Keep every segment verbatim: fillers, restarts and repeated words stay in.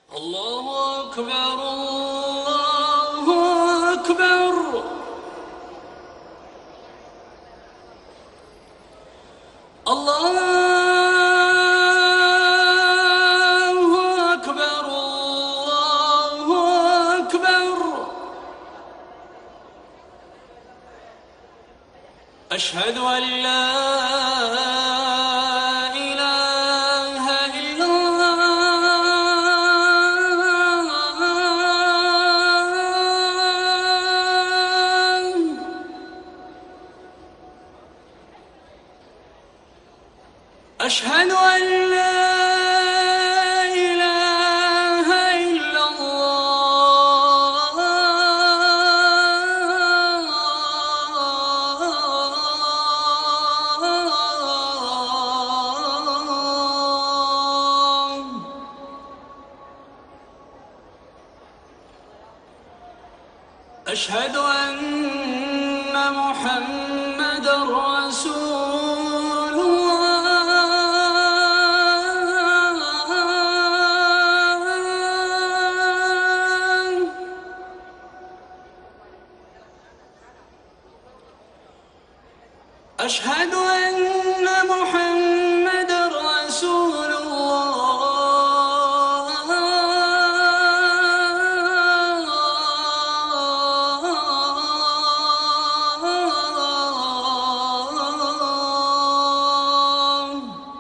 الله أكبر الله أكبر الله أكبر الله أكبر أشهد أن لا أشهد أن لا إله إلا الله أشهد أن محمدًا رسول أشهد أن محمدًا رسول الله.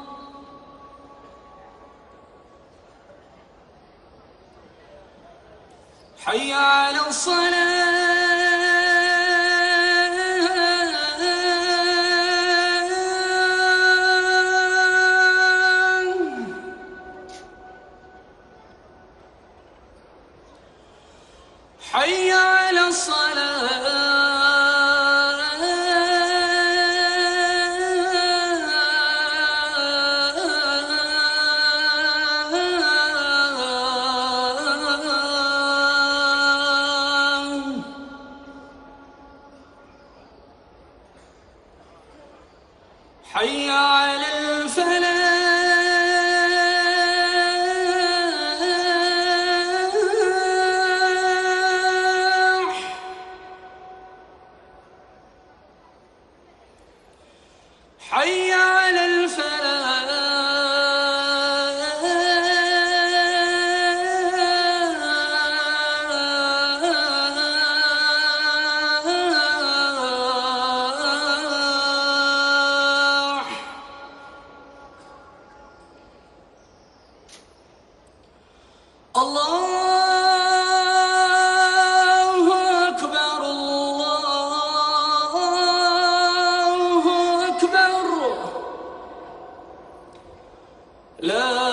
حي على الصلاة. حي على الصلاة. حي على الفلاح. حي على الفلاح. الله أكبر الله أكبر. لا